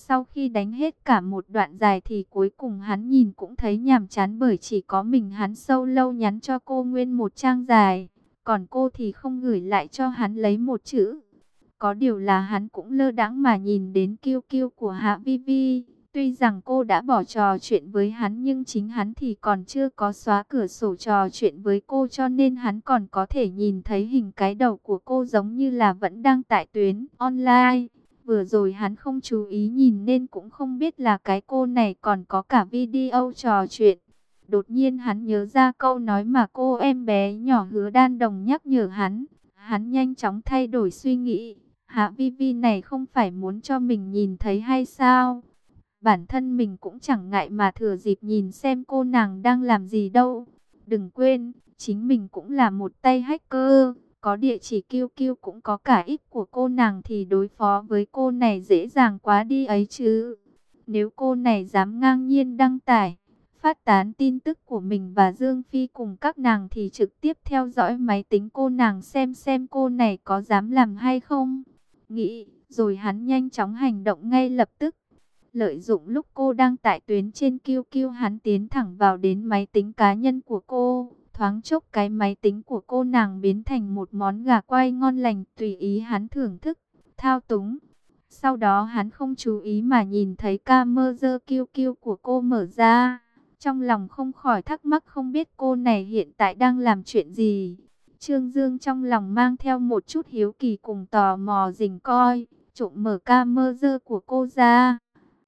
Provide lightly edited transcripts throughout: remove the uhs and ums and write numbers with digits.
Sau khi đánh hết cả một đoạn dài thì cuối cùng hắn nhìn cũng thấy nhàm chán, bởi chỉ có mình hắn solo nhắn cho cô nguyên một trang dài, còn cô thì không gửi lại cho hắn lấy một chữ. Có điều là hắn cũng lơ đãng mà nhìn đến kiêu kiêu của Hạ Vi Vi. Tuy rằng cô đã bỏ trò chuyện với hắn nhưng chính hắn thì còn chưa có xóa cửa sổ trò chuyện với cô, cho nên hắn còn có thể nhìn thấy hình cái đầu của cô giống như là vẫn đang tại tuyến online. Vừa rồi hắn không chú ý nhìn nên cũng không biết là cái cô này còn có cả video trò chuyện. Đột nhiên hắn nhớ ra câu nói mà cô em bé nhỏ Hứa Đan Đồng nhắc nhở hắn. Hắn nhanh chóng thay đổi suy nghĩ. Hạ Vi Vi này không phải muốn cho mình nhìn thấy hay sao? Bản thân mình cũng chẳng ngại mà thừa dịp nhìn xem cô nàng đang làm gì đâu. Đừng quên, chính mình cũng là một tay hacker. Có địa chỉ QQ cũng có cả ít của cô nàng thì đối phó với cô này dễ dàng quá đi ấy chứ. Nếu cô này dám ngang nhiên đăng tải, phát tán tin tức của mình và Dương Phi cùng các nàng thì trực tiếp theo dõi máy tính cô nàng xem cô này có dám làm hay không. Nghĩ, rồi hắn nhanh chóng hành động ngay lập tức. Lợi dụng lúc cô đang tại tuyến trên QQ, hắn tiến thẳng vào đến máy tính cá nhân của cô. Thoáng chốc cái máy tính của cô nàng biến thành một món gà quay ngon lành tùy ý hắn thưởng thức, thao túng. Sau đó hắn không chú ý mà nhìn thấy camera QQ của cô mở ra. Trong lòng không khỏi thắc mắc không biết cô này hiện tại đang làm chuyện gì. Trương Dương trong lòng mang theo một chút hiếu kỳ cùng tò mò rình coi, trộm mở camera của cô ra.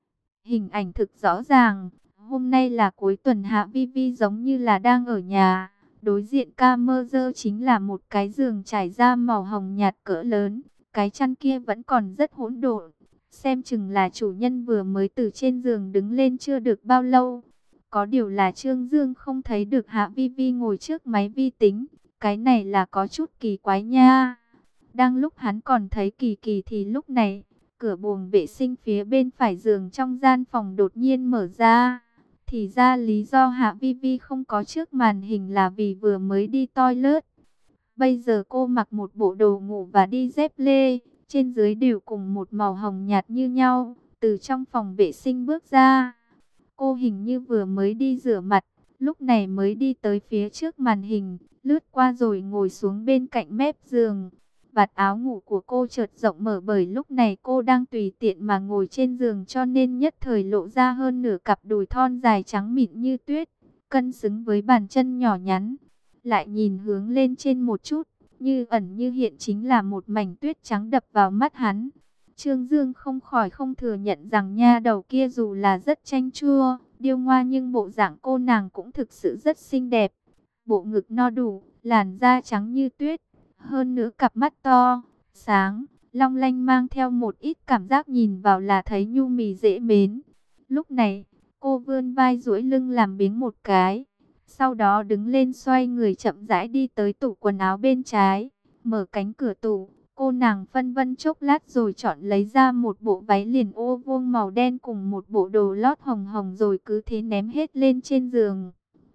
Hình ảnh thực rõ ràng, hôm nay là cuối tuần, Hạ Vi Vi giống như là đang ở nhà. Đối diện camera chính là một cái giường trải da màu hồng nhạt cỡ lớn, cái chăn kia vẫn còn rất hỗn độn. Xem chừng là chủ nhân vừa mới từ trên giường đứng lên chưa được bao lâu. Có điều là Trương Dương không thấy được Hạ Vi Vi ngồi trước máy vi tính, cái này là có chút kỳ quái nha. Đang lúc hắn còn thấy kỳ kỳ thì lúc này, cửa buồng vệ sinh phía bên phải giường trong gian phòng đột nhiên mở ra. Thì ra lý do Hạ Vi Vi không có trước màn hình là vì vừa mới đi toilet. Bây giờ cô mặc một bộ đồ ngủ và đi dép lê, trên dưới đều cùng một màu hồng nhạt như nhau, từ trong phòng vệ sinh bước ra. Cô hình như vừa mới đi rửa mặt, lúc này mới đi tới phía trước màn hình, lướt qua rồi ngồi xuống bên cạnh mép giường. Vạt áo ngủ của cô chợt rộng mở bởi lúc này cô đang tùy tiện mà ngồi trên giường, cho nên nhất thời lộ ra hơn nửa cặp đùi thon dài trắng mịn như tuyết, cân xứng với bàn chân nhỏ nhắn. Lại nhìn hướng lên trên một chút, như ẩn như hiện chính là một mảnh tuyết trắng đập vào mắt hắn. Trương Dương không khỏi không thừa nhận rằng nha đầu kia dù là rất chanh chua, điêu ngoa nhưng bộ dạng cô nàng cũng thực sự rất xinh đẹp. Bộ ngực no đủ, làn da trắng như tuyết, hơn nữa cặp mắt to, sáng, long lanh mang theo một ít cảm giác nhìn vào là thấy nhu mì dễ mến. Lúc này, cô vươn vai duỗi lưng làm biếng một cái. Sau đó đứng lên xoay người chậm rãi đi tới tủ quần áo bên trái. Mở cánh cửa tủ, cô nàng phân vân chốc lát rồi chọn lấy ra một bộ váy liền ô vuông màu đen cùng một bộ đồ lót hồng hồng rồi cứ thế ném hết lên trên giường.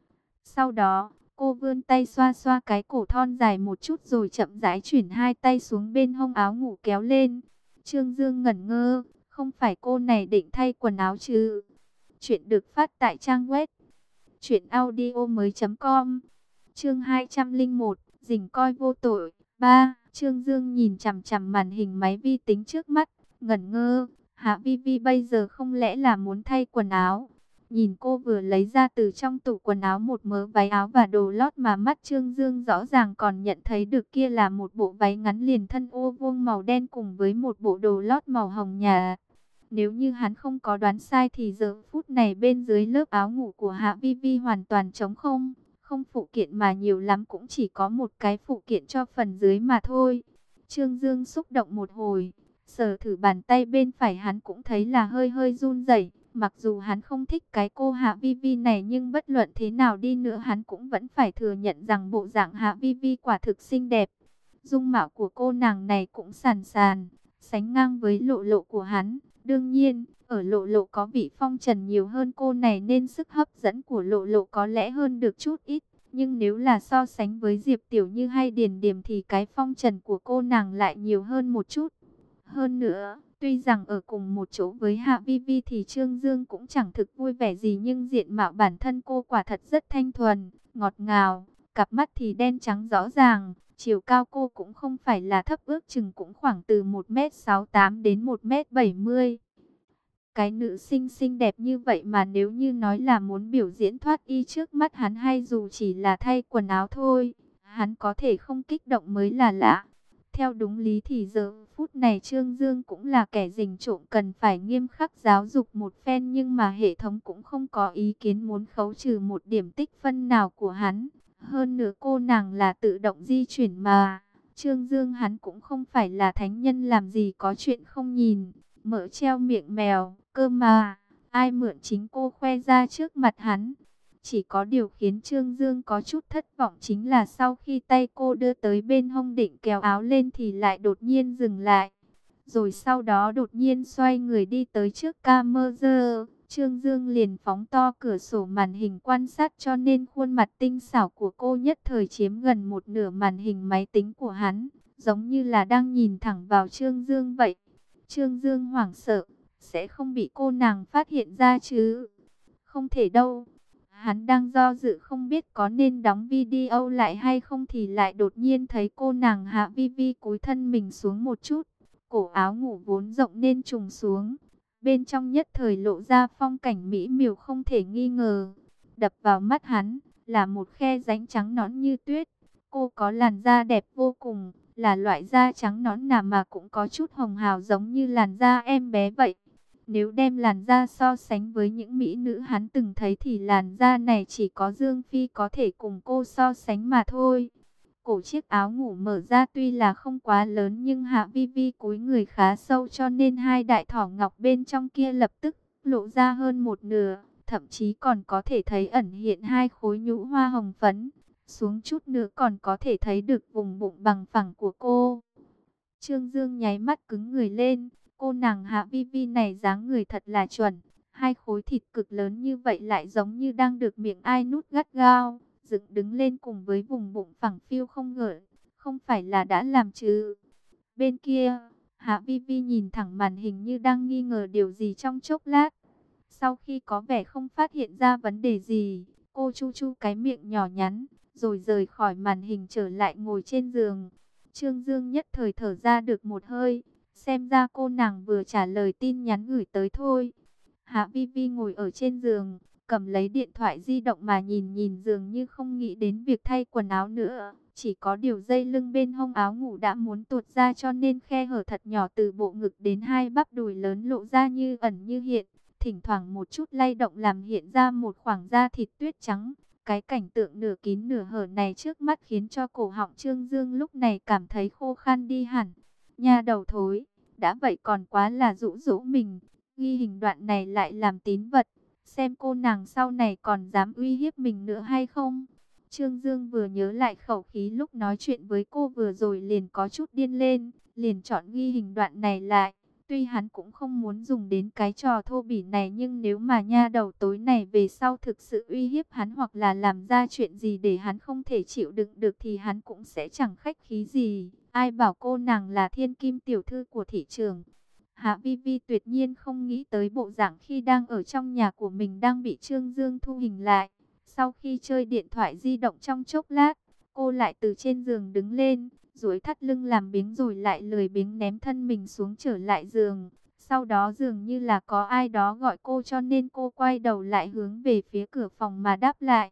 Sau đó, cô vươn tay xoa xoa cái cổ thon dài một chút rồi chậm rãi chuyển hai tay xuống bên hông áo ngủ kéo lên. Trương Dương ngẩn ngơ, không phải cô này định thay quần áo chứ? Chuyện được phát tại trang web truyệnaudiomoi.com. Chương 201, dình coi vô tội. 3. Trương Dương nhìn chằm chằm màn hình máy vi tính trước mắt, ngẩn ngơ. Hạ Vi Vi bây giờ không lẽ là muốn thay quần áo? Nhìn cô vừa lấy ra từ trong tủ quần áo một mớ váy áo và đồ lót mà mắt Trương Dương rõ ràng còn nhận thấy được kia là một bộ váy ngắn liền thân ô vuông màu đen cùng với một bộ đồ lót màu hồng nhạt. Nếu như hắn không có đoán sai thì giờ phút này bên dưới lớp áo ngủ của Hạ Vi Vi hoàn toàn trống không. Không phụ kiện mà nhiều lắm cũng chỉ có một cái phụ kiện cho phần dưới mà thôi. Trương Dương xúc động một hồi, sờ thử bàn tay bên phải hắn cũng thấy là hơi hơi run rẩy. Mặc dù hắn không thích cái cô Hạ Vi Vi này nhưng bất luận thế nào đi nữa hắn cũng vẫn phải thừa nhận rằng bộ dạng Hạ Vi Vi quả thực xinh đẹp. Dung mạo của cô nàng này cũng sàn sàn, sánh ngang với Lộ Lộ của hắn. Đương nhiên, ở Lộ Lộ có vị phong trần nhiều hơn cô này nên sức hấp dẫn của Lộ Lộ có lẽ hơn được chút ít. Nhưng nếu là so sánh với Diệp Tiểu Như hay Điền Điềm thì cái phong trần của cô nàng lại nhiều hơn một chút. Hơn nữa, Tuy rằng ở cùng một chỗ với Hạ Vi Vi thì Trương Dương cũng chẳng thực vui vẻ gì, nhưng diện mạo bản thân cô quả thật rất thanh thuần, ngọt ngào, cặp mắt thì đen trắng rõ ràng, chiều cao cô cũng không phải là thấp, ước chừng cũng khoảng từ 1m68 đến 1m70. Cái nữ sinh xinh đẹp như vậy mà nếu như nói là muốn biểu diễn thoát y trước mắt hắn, hay dù chỉ là thay quần áo thôi, hắn có thể không kích động mới là lạ. Theo đúng lý thì giờ phút này Trương Dương cũng là kẻ rình trộm, cần phải nghiêm khắc giáo dục một phen, nhưng mà hệ thống cũng không có ý kiến muốn khấu trừ một điểm tích phân nào của hắn. Hơn nữa cô nàng là tự động di chuyển mà, Trương Dương hắn cũng không phải là thánh nhân, làm gì có chuyện không nhìn, mở treo miệng mèo, cơ mà, ai mượn chính cô khoe ra trước mặt hắn. Chỉ có điều khiến Trương Dương có chút thất vọng chính là sau khi tay cô đưa tới bên hông định kéo áo lên thì lại đột nhiên dừng lại. Rồi sau đó đột nhiên xoay người đi tới trước camera. Trương Dương liền phóng to cửa sổ màn hình quan sát, cho nên khuôn mặt tinh xảo của cô nhất thời chiếm gần một nửa màn hình máy tính của hắn, giống như là đang nhìn thẳng vào Trương Dương vậy. Trương Dương hoảng sợ, sẽ không bị cô nàng phát hiện ra chứ? Không thể đâu. Hắn đang do dự không biết có nên đóng video lại hay không thì lại đột nhiên thấy cô nàng Hạ Vi Vi cúi thân mình xuống một chút. Cổ áo ngủ vốn rộng nên trùng xuống. Bên trong nhất thời lộ ra phong cảnh mỹ miều không thể nghi ngờ. Đập vào mắt hắn là một khe rãnh trắng nõn như tuyết. Cô có làn da đẹp vô cùng, là loại da trắng nõn nà mà cũng có chút hồng hào giống như làn da em bé vậy. Nếu đem làn da so sánh với những mỹ nữ hắn từng thấy thì làn da này chỉ có Dương Phi có thể cùng cô so sánh mà thôi. Cổ chiếc áo ngủ mở ra tuy là không quá lớn nhưng Hạ Vi Vi cúi người khá sâu, cho nên hai đại thỏ ngọc bên trong kia lập tức lộ ra hơn một nửa. Thậm chí còn có thể thấy ẩn hiện hai khối nhũ hoa hồng phấn. Xuống chút nữa còn có thể thấy được vùng bụng bằng phẳng của cô. Trương Dương nháy mắt cứng người lên. Cô nàng Hạ Vi Vi này dáng người thật là chuẩn. Hai khối thịt cực lớn như vậy lại giống như đang được miệng ai nút gắt gao, dựng đứng lên cùng với vùng bụng phẳng phiu không gợn. Không phải là đã làm chứ? Bên kia, Hạ Vi Vi nhìn thẳng màn hình như đang nghi ngờ điều gì trong chốc lát. Sau khi có vẻ không phát hiện ra vấn đề gì, cô chu chu cái miệng nhỏ nhắn, rồi rời khỏi màn hình trở lại ngồi trên giường. Trương Dương nhất thời thở ra được một hơi. Xem ra cô nàng vừa trả lời tin nhắn gửi tới thôi. Hạ Vi Vi ngồi ở trên giường, cầm lấy điện thoại di động mà nhìn nhìn, dường như không nghĩ đến việc thay quần áo nữa. Chỉ có điều dây lưng bên hông áo ngủ đã muốn tuột ra, cho nên khe hở thật nhỏ từ bộ ngực đến hai bắp đùi lớn lộ ra như ẩn như hiện. Thỉnh thoảng một chút lay động làm hiện ra một khoảng da thịt tuyết trắng. Cái cảnh tượng nửa kín nửa hở này trước mắt khiến cho cổ họng Trương Dương lúc này cảm thấy khô khan đi hẳn. Nha đầu thối, đã vậy còn quá là dụ dỗ mình, ghi hình đoạn này lại làm tín vật, xem cô nàng sau này còn dám uy hiếp mình nữa hay không. Trương Dương vừa nhớ lại khẩu khí lúc nói chuyện với cô vừa rồi liền có chút điên lên, liền chọn ghi hình đoạn này lại. Tuy hắn cũng không muốn dùng đến cái trò thô bỉ này, nhưng nếu mà nha đầu tối này về sau thực sự uy hiếp hắn hoặc là làm ra chuyện gì để hắn không thể chịu đựng được thì hắn cũng sẽ chẳng khách khí gì. Ai bảo cô nàng là thiên kim tiểu thư của thị trường. Hạ Vi Vi tuyệt nhiên không nghĩ tới bộ dạng khi đang ở trong nhà của mình đang bị Trương Dương thu hình lại. Sau khi chơi điện thoại di động trong chốc lát, cô lại từ trên giường đứng lên, duỗi thắt lưng làm biếng rồi lại lười biếng ném thân mình xuống trở lại giường. Sau đó dường như là có ai đó gọi cô, cho nên cô quay đầu lại hướng về phía cửa phòng mà đáp lại.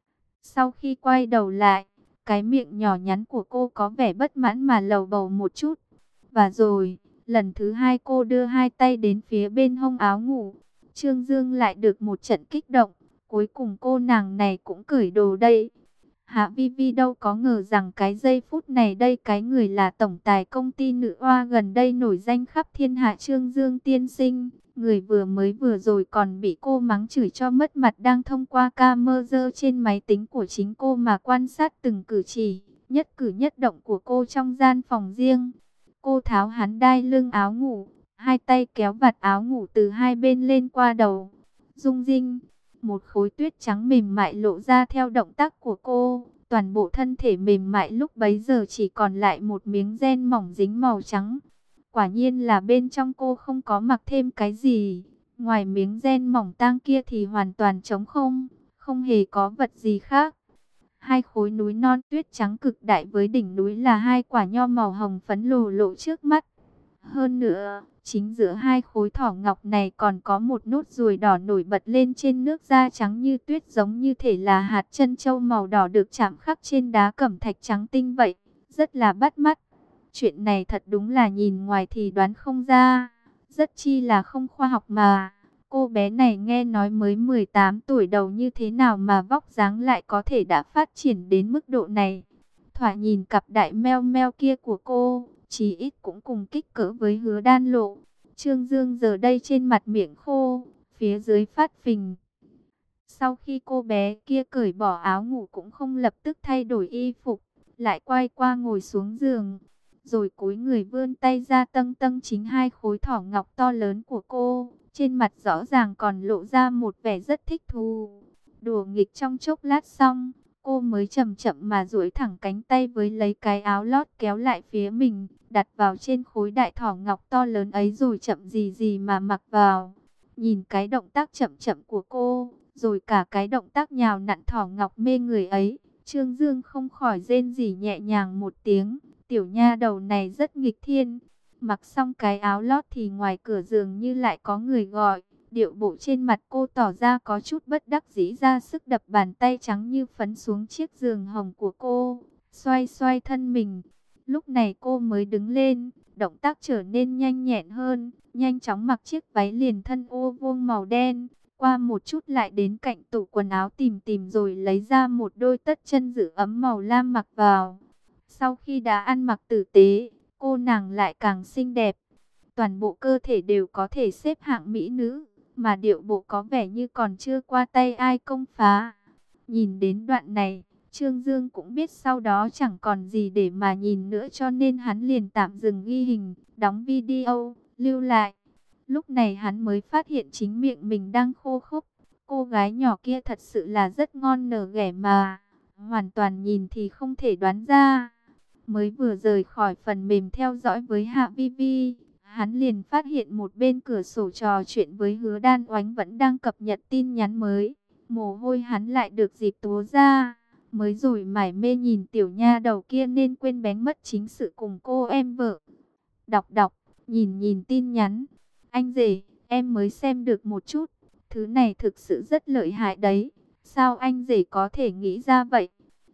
Sau khi quay đầu lại, cái miệng nhỏ nhắn của cô có vẻ bất mãn mà lầu bầu một chút. Và rồi, lần thứ hai cô đưa hai tay đến phía bên hông áo ngủ. Trương Dương lại được một trận kích động. Cuối cùng cô nàng này cũng cởi đồ đây. Hạ Vi Vi đâu có ngờ rằng cái giây phút này đây cái người là tổng tài công ty nữ oa gần đây nổi danh khắp thiên hạ Trương Dương tiên sinh. Người vừa rồi còn bị cô mắng chửi cho mất mặt đang thông qua camera trên máy tính của chính cô mà quan sát từng cử chỉ, nhất cử nhất động của cô trong gian phòng riêng. Cô tháo hắn đai lưng áo ngủ, hai tay kéo vạt áo ngủ từ hai bên lên qua đầu. Rung rinh, một khối tuyết trắng mềm mại lộ ra theo động tác của cô. Toàn bộ thân thể mềm mại lúc bấy giờ chỉ còn lại một miếng ren mỏng dính màu trắng. Quả nhiên là bên trong cô không có mặc thêm cái gì. Ngoài miếng ren mỏng tang kia thì hoàn toàn trống không, không hề có vật gì khác. Hai khối núi non tuyết trắng cực đại với đỉnh núi là hai quả nho màu hồng phấn lồ lộ trước mắt. Hơn nữa, chính giữa hai khối thỏ ngọc này còn có một nốt ruồi đỏ nổi bật lên trên nước, da trắng như tuyết, giống như thể là hạt trân châu màu đỏ được chạm khắc trên đá cẩm thạch trắng tinh vậy, rất là bắt mắt. Chuyện này thật đúng là nhìn ngoài thì đoán không ra, rất chi là không khoa học mà. Cô bé này nghe nói mới 18 tuổi đầu như thế nào mà vóc dáng lại có thể đã phát triển đến mức độ này. Thoạt nhìn cặp đại meo meo kia của cô, chí ít cũng cùng kích cỡ với Hứa Đan Lộ. Trương Dương giờ đây trên mặt miệng khô, phía dưới phát phình. Sau khi cô bé kia cởi bỏ áo ngủ cũng không lập tức thay đổi y phục, lại quay qua ngồi xuống giường, rồi cúi người vươn tay ra tâng tâng chính hai khối thỏ ngọc to lớn của cô. Trên mặt rõ ràng còn lộ ra một vẻ rất thích thú. Đùa nghịch trong chốc lát xong, cô mới chậm chậm mà duỗi thẳng cánh tay với lấy cái áo lót kéo lại phía mình, đặt vào trên khối đại thỏ ngọc to lớn ấy rồi chậm gì gì mà mặc vào. Nhìn cái động tác chậm chậm của cô, rồi cả cái động tác nhào nặn thỏ ngọc mê người ấy, Trương Dương không khỏi rên rỉ nhẹ nhàng một tiếng. Tiểu nha đầu này rất nghịch thiên. Mặc xong cái áo lót thì ngoài cửa giường như lại có người gọi. Điệu bộ trên mặt cô tỏ ra có chút bất đắc dĩ, ra sức đập bàn tay trắng như phấn xuống chiếc giường hồng của cô, xoay xoay thân mình. Lúc này cô mới đứng lên, động tác trở nên nhanh nhẹn hơn, nhanh chóng mặc chiếc váy liền thân ô vuông màu đen. Qua một chút lại đến cạnh tủ quần áo tìm tìm rồi lấy ra một đôi tất chân giữ ấm màu lam mặc vào. Sau khi đã ăn mặc tử tế, cô nàng lại càng xinh đẹp. Toàn bộ cơ thể đều có thể xếp hạng mỹ nữ, mà điệu bộ có vẻ như còn chưa qua tay ai công phá. Nhìn đến đoạn này, Trương Dương cũng biết sau đó chẳng còn gì để mà nhìn nữa, cho nên hắn liền tạm dừng ghi hình, đóng video, lưu lại. Lúc này hắn mới phát hiện chính miệng mình đang khô khốc. Cô gái nhỏ kia thật sự là rất ngon nở ghẻ mà, hoàn toàn nhìn thì không thể đoán ra. Mới vừa rời khỏi phần mềm theo dõi với Hạ Vi Vi, hắn liền phát hiện một bên cửa sổ trò chuyện với Hứa Đan Oánh vẫn đang cập nhật tin nhắn mới. Mồ hôi hắn lại được dịp túa ra. Mới rồi mải mê nhìn tiểu nha đầu kia nên quên bén mất chính sự cùng cô em vợ. Đọc, nhìn nhìn tin nhắn. Anh rể, em mới xem được một chút. Thứ này thực sự rất lợi hại đấy. Sao anh rể có thể nghĩ ra vậy?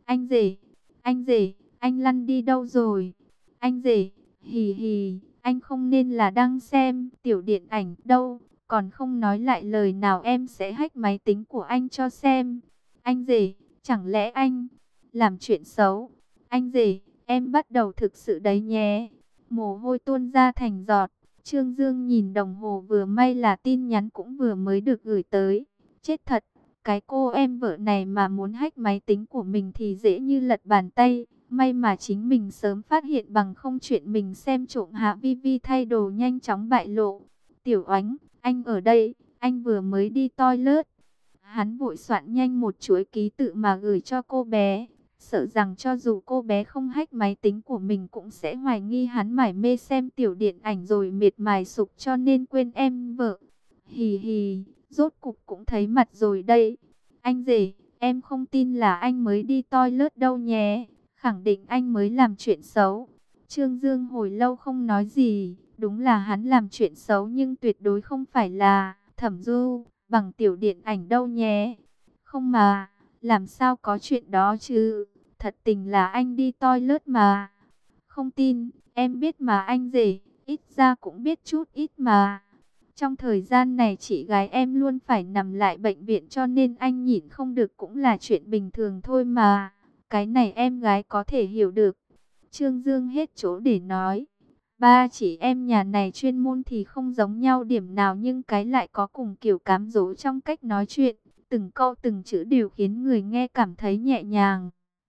Anh rể, anh lăn đi đâu rồi? Anh rể, hì hì, anh không nên là đang xem tiểu điện ảnh đâu. Còn không nói lại lời nào em sẽ hack máy tính của anh cho xem. Anh rể, chẳng lẽ anh làm chuyện xấu? Anh rể, em bắt đầu thực sự đấy nhé. Mồ hôi tuôn ra thành giọt. Trương Dương nhìn đồng hồ, vừa may là tin nhắn cũng vừa mới được gửi tới. Chết thật, cái cô em vợ này mà muốn hack máy tính của mình thì dễ như lật bàn tay. May mà chính mình sớm phát hiện, bằng không chuyện mình xem trộm Hạ Vi Vi thay đồ nhanh chóng bại lộ. Tiểu Oánh, anh ở đây, anh vừa mới đi toilet. Hắn vội soạn nhanh một chuỗi ký tự mà gửi cho cô bé, sợ rằng cho dù cô bé không hack máy tính của mình cũng sẽ hoài nghi hắn mải mê xem tiểu điện ảnh rồi miệt mài sục cho nên quên em vợ. Hì hì, rốt cục cũng thấy mặt rồi đây. Anh rể, em không tin là anh mới đi toilet đâu nhé. Khẳng định anh mới làm chuyện xấu. Trương Dương hồi lâu không nói gì. Đúng là hắn làm chuyện xấu nhưng tuyệt đối không phải là Thẩm Du bằng tiểu điện ảnh đâu nhé. Không mà, làm sao có chuyện đó chứ? Thật tình là anh đi toilet mà. Không tin, em biết mà anh rể, ít ra cũng biết chút ít mà. Trong thời gian này chị gái em luôn phải nằm lại bệnh viện cho nên anh nhịn không được cũng là chuyện bình thường thôi mà. Cái này em gái có thể hiểu được. Trương Dương hết chỗ để nói. Ba chị em nhà này chuyên môn thì không giống nhau điểm nào nhưng cái lại có cùng kiểu cám dỗ trong cách nói chuyện. Từng câu từng chữ đều khiến người nghe cảm thấy nhẹ nhàng.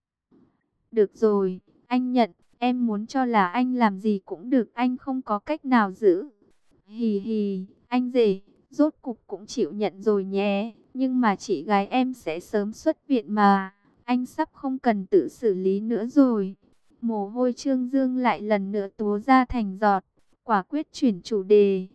Được rồi, anh nhận, em muốn cho là anh làm gì cũng được, anh không có cách nào giữ. Hì hì, anh rể, rốt cục cũng chịu nhận rồi nhé, nhưng mà chị gái em sẽ sớm xuất viện mà, anh sắp không cần tự xử lý nữa rồi. Mồ hôi Trương Dương lại lần nữa túa ra thành giọt. quả quyết chuyển chủ đề.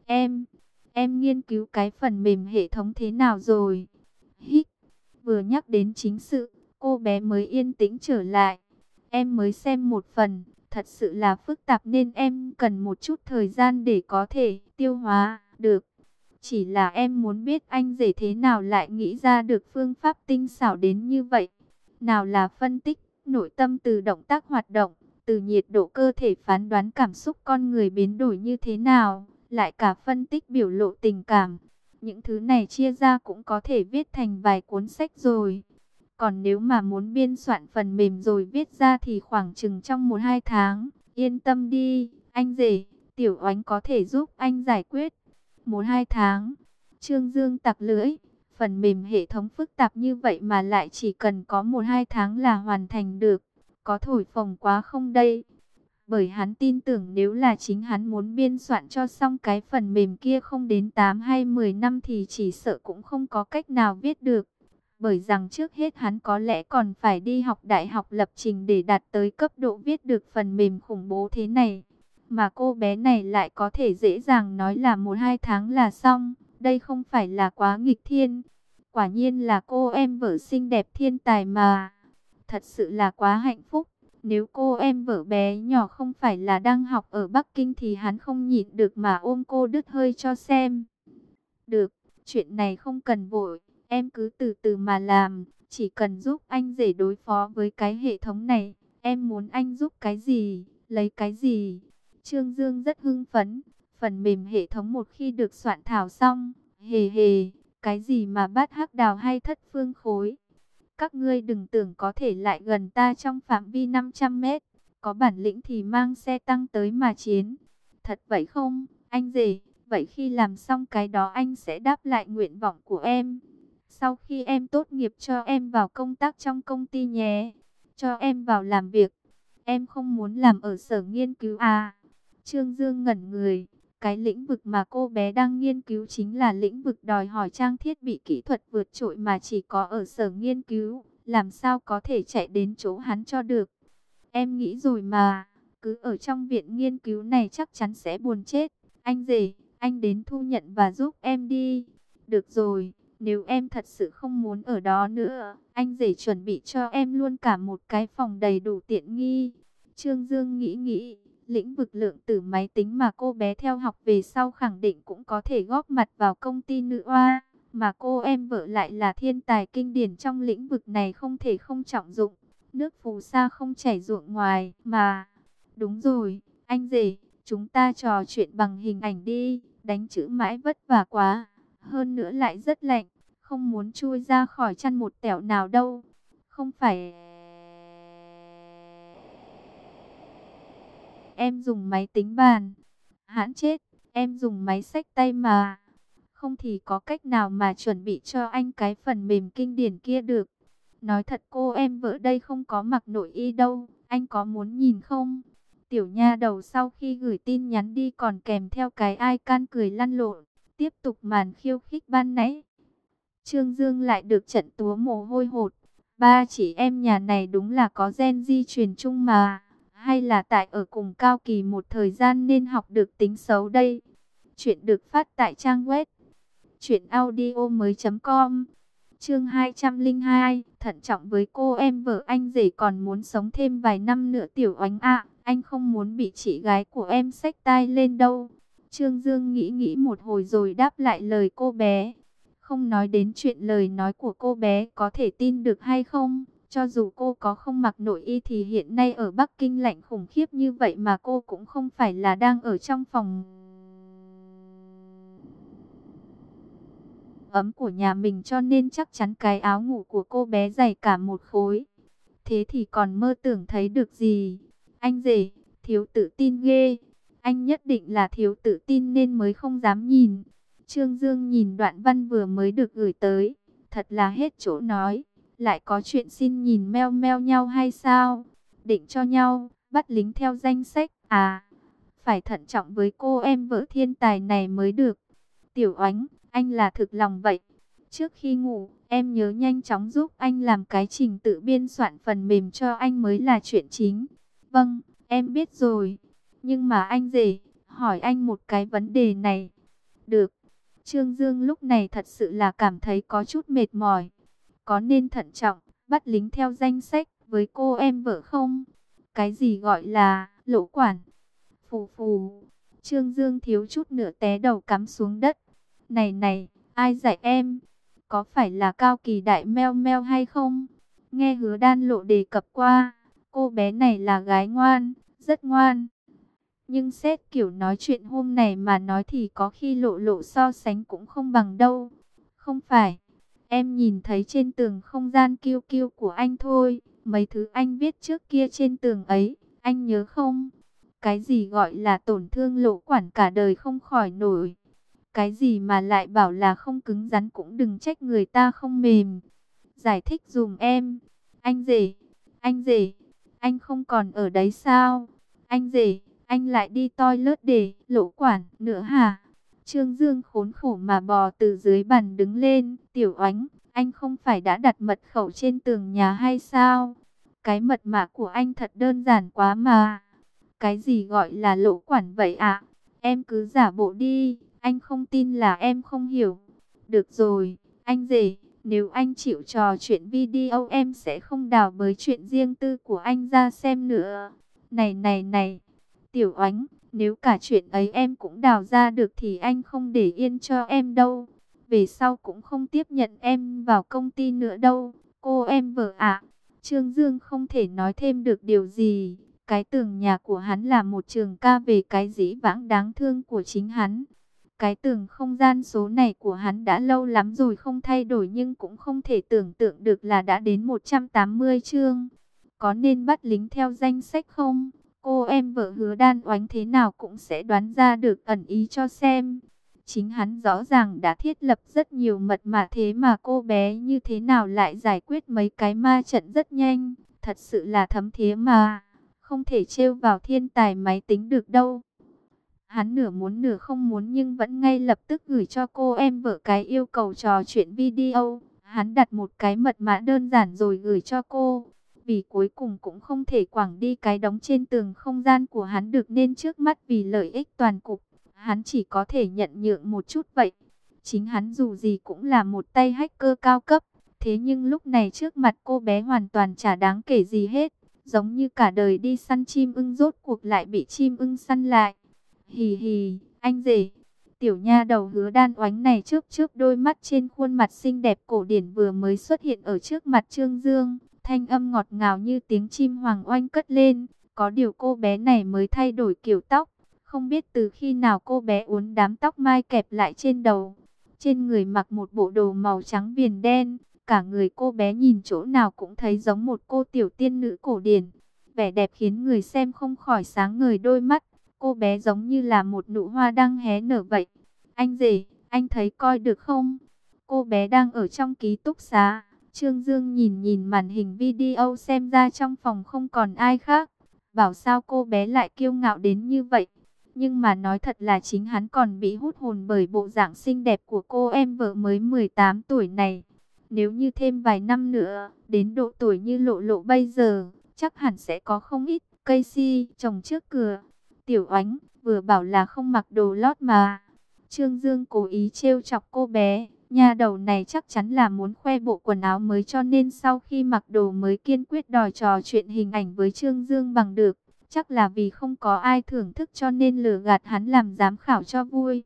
Em nghiên cứu cái phần mềm hệ thống thế nào rồi? Hít, vừa nhắc đến chính sự, cô bé mới yên tĩnh trở lại. Em mới xem một phần, thật sự là phức tạp nên em cần một chút thời gian để có thể tiêu hóa được. Chỉ là em muốn biết anh rể thế nào lại nghĩ ra được phương pháp tinh xảo đến như vậy. Nào là phân tích nội tâm từ động tác hoạt động, từ nhiệt độ cơ thể phán đoán cảm xúc con người biến đổi như thế nào, lại cả phân tích biểu lộ tình cảm. Những thứ này chia ra cũng có thể viết thành vài cuốn sách rồi. Còn nếu mà muốn biên soạn phần mềm rồi viết ra thì khoảng chừng trong 1-2 tháng. Yên tâm đi, anh rể, Tiểu Oánh có thể giúp anh giải quyết. 1-2 tháng. Trương Dương tặc lưỡi. Phần mềm hệ thống phức tạp như vậy mà lại chỉ cần có 1-2 tháng là hoàn thành được. Có thổi phồng quá không đây? Bởi hắn tin tưởng nếu là chính hắn muốn biên soạn cho xong cái phần mềm kia không đến 8 hay 10 năm thì chỉ sợ cũng không có cách nào viết được. Bởi rằng trước hết hắn có lẽ còn phải đi học đại học lập trình để đạt tới cấp độ viết được phần mềm khủng bố thế này. Mà cô bé này lại có thể dễ dàng nói là 1-2 tháng là xong. Đây không phải là quá nghịch thiên. Quả nhiên là cô em vợ xinh đẹp thiên tài mà. Thật sự là quá hạnh phúc. Nếu cô em vợ bé nhỏ không phải là đang học ở Bắc Kinh thì hắn không nhịn được mà ôm cô đứt hơi cho xem. Được, chuyện này không cần vội, em cứ từ từ mà làm, chỉ cần giúp anh rể đối phó với cái hệ thống này. Em muốn anh giúp cái gì, lấy cái gì? Trương Dương rất hưng phấn, phần mềm hệ thống một khi được soạn thảo xong, hề hề, cái gì mà bát hắc đào hay thất phương khối. Các ngươi đừng tưởng có thể lại gần ta trong phạm vi 500 mét. Có bản lĩnh thì mang xe tăng tới mà chiến. Thật vậy không, anh rể? Vậy khi làm xong cái đó anh sẽ đáp lại nguyện vọng của em. Sau khi em tốt nghiệp cho em vào công tác trong công ty nhé. Cho em vào làm việc. Em không muốn làm ở sở nghiên cứu à? Trương Dương ngẩn người. Cái lĩnh vực mà cô bé đang nghiên cứu chính là lĩnh vực đòi hỏi trang thiết bị kỹ thuật vượt trội mà chỉ có ở sở nghiên cứu. Làm sao có thể chạy đến chỗ hắn cho được? Em nghĩ rồi mà, cứ ở trong viện nghiên cứu này chắc chắn sẽ buồn chết. Anh rể, anh đến thu nhận và giúp em đi. Được rồi, nếu em thật sự không muốn ở đó nữa, anh rể chuẩn bị cho em luôn cả một cái phòng đầy đủ tiện nghi. Trương Dương nghĩ. Lĩnh vực lượng tử máy tính mà cô bé theo học về sau khẳng định cũng có thể góp mặt vào công ty nữ oa. Mà cô em vợ lại là thiên tài kinh điển trong lĩnh vực này không thể không trọng dụng. Nước phù sa không chảy ruộng ngoài mà. Đúng rồi, anh rể, chúng ta trò chuyện bằng hình ảnh đi. Đánh chữ mãi vất vả quá. Hơn nữa lại rất lạnh. Không muốn chui ra khỏi chăn một tẻo nào đâu. Không phải... Em dùng máy tính bàn. Hãn chết, em dùng máy xách tay mà. Không thì có cách nào mà chuẩn bị cho anh cái phần mềm kinh điển kia được. Nói thật cô em vợ đây không có mặc nội y đâu. Anh có muốn nhìn không? Tiểu nha đầu sau khi gửi tin nhắn đi còn kèm theo cái icon cười lăn lộn. Tiếp tục màn khiêu khích ban nãy. Trương Dương lại được trận túa mồ hôi hột. Ba chị em nhà này đúng là có gen di truyền chung mà. Hay là tại ở cùng Cao Kỳ một thời gian nên học được tính xấu đây. Chuyện được phát tại trang web truyệnaudiomoi.com. Chương 202, thận trọng với cô em vợ anh rể còn muốn sống thêm vài năm nữa Tiểu Oánh ạ, anh không muốn bị chị gái của em xách tai lên đâu. Trương Dương nghĩ một hồi rồi đáp lại lời cô bé. Không nói đến chuyện lời nói của cô bé có thể tin được hay không. Cho dù cô có không mặc nội y thì hiện nay ở Bắc Kinh lạnh khủng khiếp như vậy mà cô cũng không phải là đang ở trong phòng ấm của nhà mình cho nên chắc chắn cái áo ngủ của cô bé dày cả một khối. Thế thì còn mơ tưởng thấy được gì? Anh rể, thiếu tự tin ghê. Anh nhất định là thiếu tự tin nên mới không dám nhìn. Trương Dương nhìn đoạn văn vừa mới được gửi tới. Thật là hết chỗ nói. Lại có chuyện xin nhìn meo meo nhau hay sao? Định cho nhau, bắt lính theo danh sách. À, phải thận trọng với cô em vợ thiên tài này mới được. Tiểu Oánh, anh là thực lòng vậy. Trước khi ngủ, em nhớ nhanh chóng giúp anh làm cái trình tự biên soạn phần mềm cho anh mới là chuyện chính. Vâng, em biết rồi. Nhưng mà anh rể, hỏi anh một cái vấn đề này. Được. Trương Dương lúc này thật sự là cảm thấy có chút mệt mỏi. Có nên thận trọng, bắt lính theo danh sách với cô em vợ không? Cái gì gọi là lỗ quản? Phù phù. Trương Dương thiếu chút nữa té đầu cắm xuống đất. Này này, ai dạy em? Có phải là Cao Kỳ Đại meo meo hay không? Nghe Hứa Đan Lộ đề cập qua, cô bé này là gái ngoan, rất ngoan. Nhưng xét kiểu nói chuyện hôm này mà nói thì có khi Lộ Lộ so sánh cũng không bằng đâu. Không phải, em nhìn thấy trên tường không gian kiêu kiêu của anh thôi. Mấy thứ anh viết trước kia trên tường ấy, anh nhớ không? Cái gì gọi là tổn thương lỗ quản cả đời không khỏi nổi. Cái gì mà lại bảo là không cứng rắn cũng đừng trách người ta không mềm. Giải thích dùm em. Anh rể, anh không còn ở đấy sao? Anh rể, anh lại đi toilet để lỗ quản nữa hả? Trương Dương khốn khổ mà bò từ dưới bàn đứng lên. Tiểu Oánh, anh không phải đã đặt mật khẩu trên tường nhà hay sao? Cái mật mã của anh thật đơn giản quá mà. Cái gì gọi là lỗ quản vậy ạ? Em cứ giả bộ đi, anh không tin là em không hiểu. Được rồi, anh rể, nếu anh chịu trò chuyện video em sẽ không đào bới chuyện riêng tư của anh ra xem nữa. Này, Tiểu Oánh, nếu cả chuyện ấy em cũng đào ra được thì anh không để yên cho em đâu. Về sau cũng không tiếp nhận em vào công ty nữa đâu, cô em vợ ạ. Trương Dương không thể nói thêm được điều gì. Cái tường nhà của hắn là một trường ca về cái dĩ vãng đáng thương của chính hắn. Cái tường không gian số này của hắn đã lâu lắm rồi không thay đổi nhưng cũng không thể tưởng tượng được là đã đến 180 chương. Có nên bắt lính theo danh sách không? Cô em vợ Hứa Đan Oánh thế nào cũng sẽ đoán ra được ẩn ý cho xem. Chính hắn rõ ràng đã thiết lập rất nhiều mật mã thế mà cô bé như thế nào lại giải quyết mấy cái ma trận rất nhanh. Thật sự là thấm thía mà. Không thể trêu vào thiên tài máy tính được đâu. Hắn nửa muốn nửa không muốn nhưng vẫn ngay lập tức gửi cho cô em vợ cái yêu cầu trò chuyện video. Hắn đặt một cái mật mã đơn giản rồi gửi cho cô. Vì cuối cùng cũng không thể quẳng đi cái đống trên tường không gian của hắn được nên trước mắt vì lợi ích toàn cục, hắn chỉ có thể nhận nhượng một chút vậy. Chính hắn dù gì cũng là một tay hacker cao cấp. Thế nhưng lúc này trước mặt cô bé hoàn toàn chả đáng kể gì hết. Giống như cả đời đi săn chim ưng rốt cuộc lại bị chim ưng săn lại. Hì hì, anh rể. Tiểu nha đầu Hứa Đan Oánh này chớp chớp đôi mắt trên khuôn mặt xinh đẹp cổ điển vừa mới xuất hiện ở trước mặt Trương Dương. Thanh âm ngọt ngào như tiếng chim hoàng oanh cất lên. Có điều cô bé này mới thay đổi kiểu tóc. Không biết từ khi nào cô bé uốn đám tóc mai kẹp lại trên đầu. Trên người mặc một bộ đồ màu trắng viền đen. Cả người cô bé nhìn chỗ nào cũng thấy giống một cô tiểu tiên nữ cổ điển. Vẻ đẹp khiến người xem không khỏi sáng ngời đôi mắt. Cô bé giống như là một nụ hoa đang hé nở vậy. Anh rể, anh thấy coi được không? Cô bé đang ở trong ký túc xá. Trương Dương nhìn nhìn màn hình video xem ra trong phòng không còn ai khác. Bảo sao cô bé lại kiêu ngạo đến như vậy. Nhưng mà nói thật là chính hắn còn bị hút hồn bởi bộ dạng xinh đẹp của cô em vợ mới 18 tuổi này. Nếu như thêm vài năm nữa, đến độ tuổi như Lộ Lộ bây giờ, chắc hẳn sẽ có không ít cây si trồng trước cửa. Tiểu Oánh, vừa bảo là không mặc đồ lót mà. Trương Dương cố ý trêu chọc cô bé. Nhà đầu này chắc chắn là muốn khoe bộ quần áo mới cho nên sau khi mặc đồ mới kiên quyết đòi trò chuyện hình ảnh với Trương Dương bằng được. Chắc là vì không có ai thưởng thức cho nên lừa gạt hắn làm giám khảo cho vui.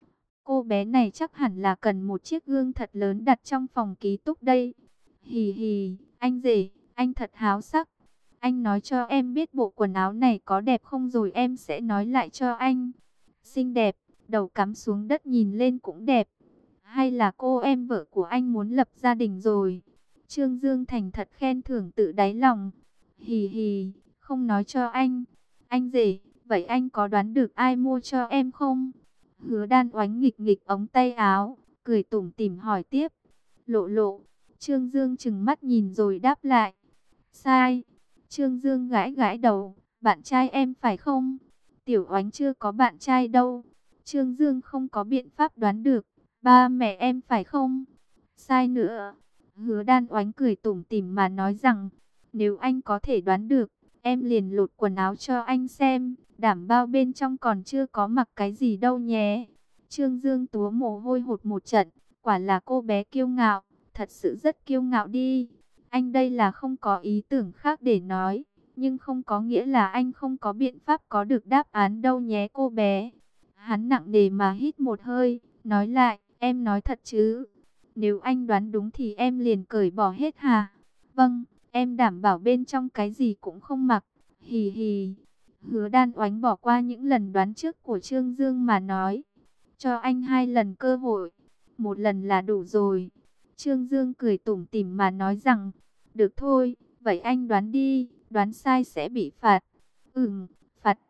Cô bé này chắc hẳn là cần một chiếc gương thật lớn đặt trong phòng ký túc đây. Hì hì, anh rể, anh thật háo sắc. Anh nói cho em biết bộ quần áo này có đẹp không rồi em sẽ nói lại cho anh. Xinh đẹp, đầu cắm xuống đất nhìn lên cũng đẹp. Hay là cô em vợ của anh muốn lập gia đình rồi? Trương Dương thành thật khen thưởng tự đáy lòng. Hì hì, không nói cho anh. Anh rể, vậy anh có đoán được ai mua cho em không? Hứa Đan Oánh nghịch nghịch ống tay áo, cười tủm tỉm hỏi tiếp. Lộ Lộ. Trương Dương trừng mắt nhìn rồi đáp lại. Sai. Trương Dương gãi gãi đầu. Bạn trai em phải không? Tiểu Oánh chưa có bạn trai đâu. Trương Dương không có biện pháp đoán được. Ba mẹ em phải không? Sai nữa. Hứa Đan Oánh cười tủm tỉm mà nói rằng, nếu anh có thể đoán được, em liền lột quần áo cho anh xem, đảm bảo bên trong còn chưa có mặc cái gì đâu nhé. Trương Dương túa mồ hôi hột một trận, quả là cô bé kiêu ngạo, thật sự rất kiêu ngạo đi. Anh đây là không có ý tưởng khác để nói, nhưng không có nghĩa là anh không có biện pháp có được đáp án đâu nhé cô bé. Hắn nặng nề mà hít một hơi, nói lại, em nói thật chứ? Nếu anh đoán đúng thì em liền cởi bỏ hết hả? Vâng, em đảm bảo bên trong cái gì cũng không mặc. Hì hì. Hứa Đan Oánh bỏ qua những lần đoán trước của Trương Dương mà nói, cho anh 2 lần cơ hội, một lần là đủ rồi. Trương Dương cười tủm tỉm mà nói rằng, được thôi, vậy anh đoán đi, đoán sai sẽ bị phạt. Phạt.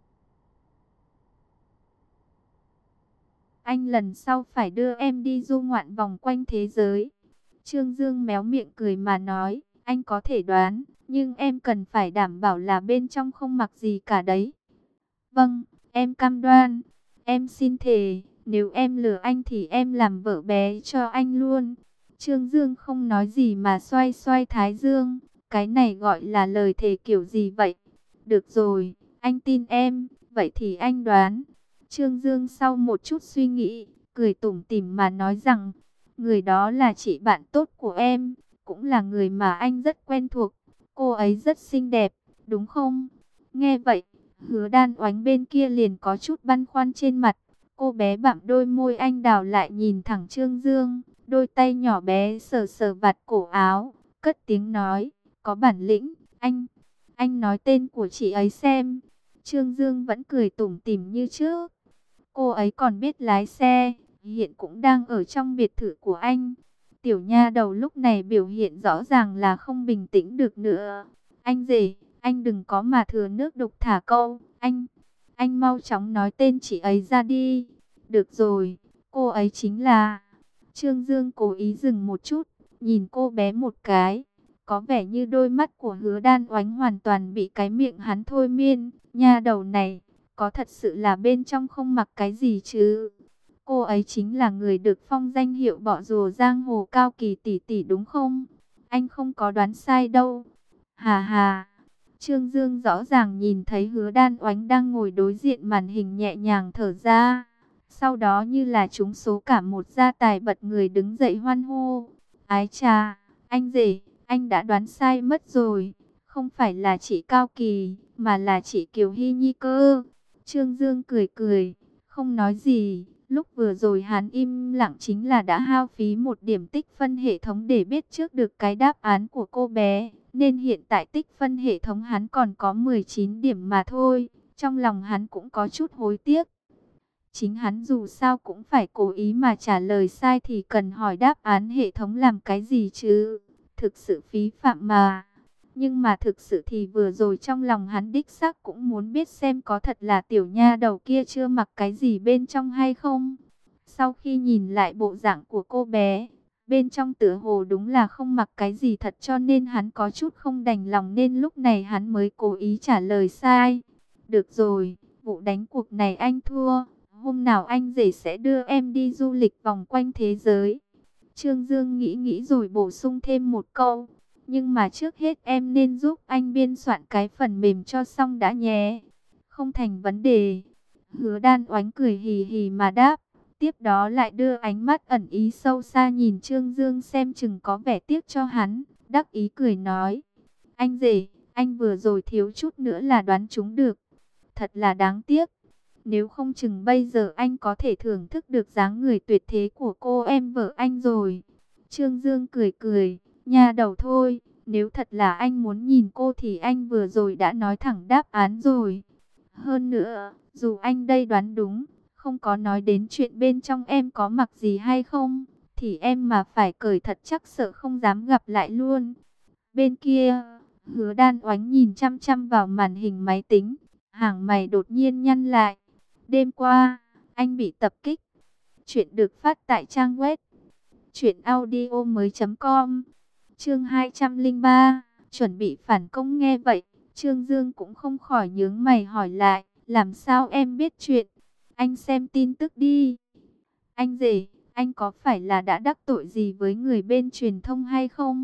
Anh lần sau phải đưa em đi du ngoạn vòng quanh thế giới. Trương Dương méo miệng cười mà nói, anh có thể đoán, nhưng em cần phải đảm bảo là bên trong không mặc gì cả đấy. Vâng, em cam đoan, em xin thề, nếu em lừa anh thì em làm vợ bé cho anh luôn. Trương Dương không nói gì mà xoay xoay thái dương, cái này gọi là lời thề kiểu gì vậy? Được rồi, anh tin em, vậy thì anh đoán. Trương Dương sau một chút suy nghĩ, cười tủm tỉm mà nói rằng, người đó là chị bạn tốt của em, cũng là người mà anh rất quen thuộc. Cô ấy rất xinh đẹp, đúng không? Nghe vậy, Hứa Đan Oánh bên kia liền có chút băn khoăn trên mặt. Cô bé bặm đôi môi anh đào lại nhìn thẳng Trương Dương, đôi tay nhỏ bé sờ sờ vạt cổ áo, cất tiếng nói, có bản lĩnh, anh nói tên của chị ấy xem. Trương Dương vẫn cười tủm tỉm như trước. Cô ấy còn biết lái xe, hiện cũng đang ở trong biệt thự của anh. Tiểu nha đầu lúc này biểu hiện rõ ràng là không bình tĩnh được nữa. Anh rể, anh đừng có mà thừa nước đục thả câu. Anh mau chóng nói tên chị ấy ra đi. Được rồi, cô ấy chính là... Trương Dương cố ý dừng một chút, nhìn cô bé một cái. Có vẻ như đôi mắt của Hứa Đan Oánh hoàn toàn bị cái miệng hắn thôi miên. Nha đầu này, có thật sự là bên trong không mặc cái gì chứ? Cô ấy chính là người được phong danh hiệu bỏ rùa giang hồ Cao Kỳ tỷ tỷ đúng không? Anh không có đoán sai đâu. Hà hà. Trương Dương rõ ràng nhìn thấy Hứa Đan Oánh đang ngồi đối diện màn hình nhẹ nhàng thở ra. Sau đó như là trúng số cả một gia tài bật người đứng dậy hoan hô. Ái chà, anh rể, anh đã đoán sai mất rồi. Không phải là chị Cao Kỳ, mà là chị Kiều Hy Nhi cơ. Trương Dương cười cười, không nói gì. Lúc vừa rồi hắn im lặng chính là đã hao phí một điểm tích phân hệ thống để biết trước được cái đáp án của cô bé. Nên hiện tại tích phân hệ thống hắn còn có 19 điểm mà thôi. Trong lòng hắn cũng có chút hối tiếc. Chính hắn dù sao cũng phải cố ý mà trả lời sai thì cần hỏi đáp án hệ thống làm cái gì chứ. Thực sự phí phạm mà. Nhưng mà thực sự thì vừa rồi trong lòng hắn đích xác cũng muốn biết xem có thật là tiểu nha đầu kia chưa mặc cái gì bên trong hay không. Sau khi nhìn lại bộ dạng của cô bé, bên trong tựa hồ đúng là không mặc cái gì thật cho nên hắn có chút không đành lòng nên lúc này hắn mới cố ý trả lời sai. Được rồi, vụ đánh cuộc này anh thua. Hôm nào anh rể sẽ đưa em đi du lịch vòng quanh thế giới. Trương Dương nghĩ nghĩ rồi bổ sung thêm một câu. Nhưng mà trước hết em nên giúp anh biên soạn cái phần mềm cho xong đã nhé. Không thành vấn đề. Hứa Đan Oánh cười hì hì mà đáp. Tiếp đó lại đưa ánh mắt ẩn ý sâu xa nhìn Trương Dương xem chừng có vẻ tiếc cho hắn. Đắc ý cười nói. Anh rể, anh vừa rồi thiếu chút nữa là đoán trúng được. Thật là đáng tiếc. Nếu không chừng bây giờ anh có thể thưởng thức được dáng người tuyệt thế của cô em vợ anh rồi. Trương Dương cười cười, nha đầu thôi, nếu thật là anh muốn nhìn cô thì anh vừa rồi đã nói thẳng đáp án rồi. Hơn nữa, dù anh đây đoán đúng, không có nói đến chuyện bên trong em có mặc gì hay không, thì em mà phải cởi thật chắc sợ không dám gặp lại luôn. Bên kia, Hứa Đan Oánh nhìn chăm chăm vào màn hình máy tính, hàng mày đột nhiên nhăn lại. Đêm qua, anh bị tập kích. Chuyện được phát tại trang web truyệnaudiomoi.com. Chương 203, chuẩn bị phản công. Nghe vậy, Trương Dương cũng không khỏi nhướng mày hỏi lại, làm sao em biết chuyện? Anh xem tin tức đi. Anh rể, anh có phải là đã đắc tội gì với người bên truyền thông hay không?